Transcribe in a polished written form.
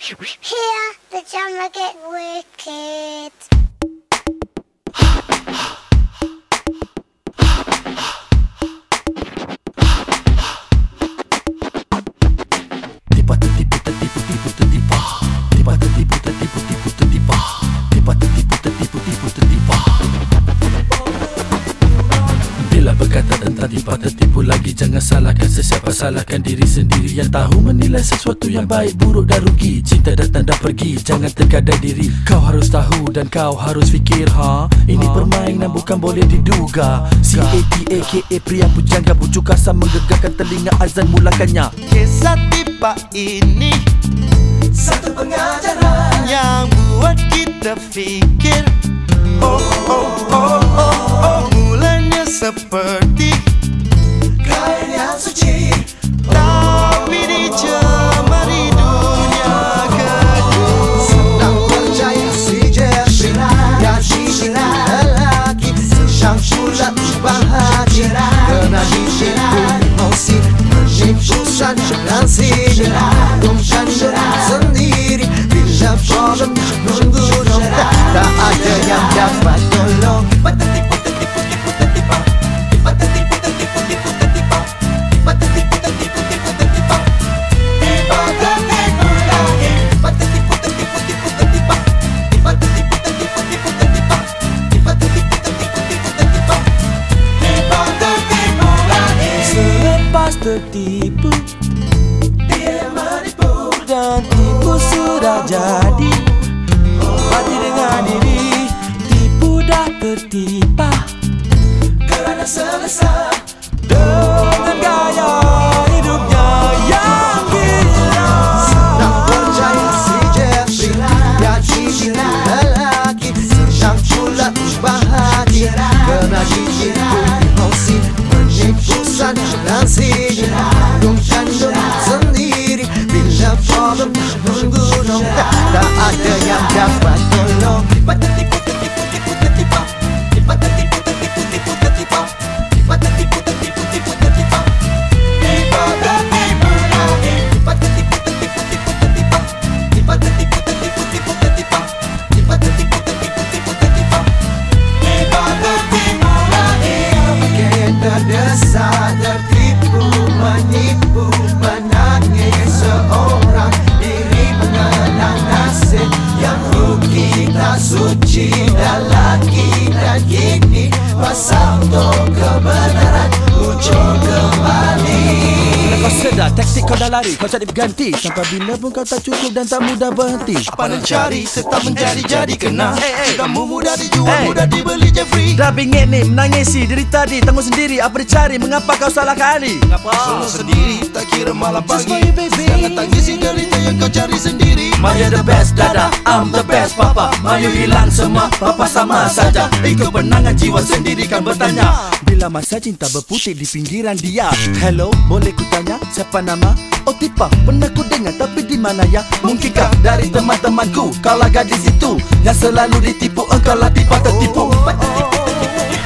Here, the genre get wicked. Bila berkata tentang tiba tertipu lagi, jangan salahkan sesiapa, salahkan diri sendiri yang tahu menilai sesuatu yang baik, buruk dan rugi. Cinta datang dan pergi, jangan tergadai diri. Kau harus tahu dan kau harus fikir, ini permainan bukan boleh diduga. C-A-T-A-K-A, pria pujangga bujuk kasar menggegarkan telinga azan mulakannya. Kisah tiba ini Satu pengajaran yang buat kita fikir, oh oh oh oh oh, mulanya seperti kain yang suci, tapi dicemari dunia keji. Sedang percaya si Jeffrey dan si lelaki sedang sulat bahagia kena ditipu emosi, menipu saja dan sini Dongkan diri sendiri bila problem menggulung, tak ada yang dapat tolong. Selepas tertipu, dia menipu dan tipu sudah jadi. Mati dengan diri, tipu dah tertipa kerana selesa. dengan gaya hidupnya yang gila. Sedang percaya si Jeffrey dan si lelaki sedang sulat bahagia kena ditipu emosi, menipu saja dan sini Dongkan diri sendiri bila problem menggulung, tak ada yang dapat tolong. Terdesak, tertipu, menipu, menangis seorang diri, mengenang nasib yang rugi tak suci dan lagi dan kini masa untuk kebenaran muncul kembali. Kau sedar taktik kau dah lari, kau cari berganti. Sampai bila pun kau tak cukup dan tak mudah berhenti. Apa nak cari tetap menjadi-jadi kena. Kamu mudah dijual, mudah dibeli Jeffrey. Dah bingit ni, menangisi diri tadi. Tanggung sendiri, apa dicari, mengapa kau salah kali? Solo sendiri, tak kira malam pagi. Jangan tangisi derita yang kau cari sendiri. Maya the best, dada, I'm the best, papa. Mayu hilang semua, papa sama saja. Ikut penangan jiwa sendiri kan bertanya. Bila masa cinta berputih di pinggiran dia. Hello, boleh ku tanya, siapa nama? Oh Tipa, pernah ku dengar tapi di mana ya? Mungkinkah dari teman-temanku, kaulah gadis itu yang selalu ditipu, engkau lah Tipa tertipu.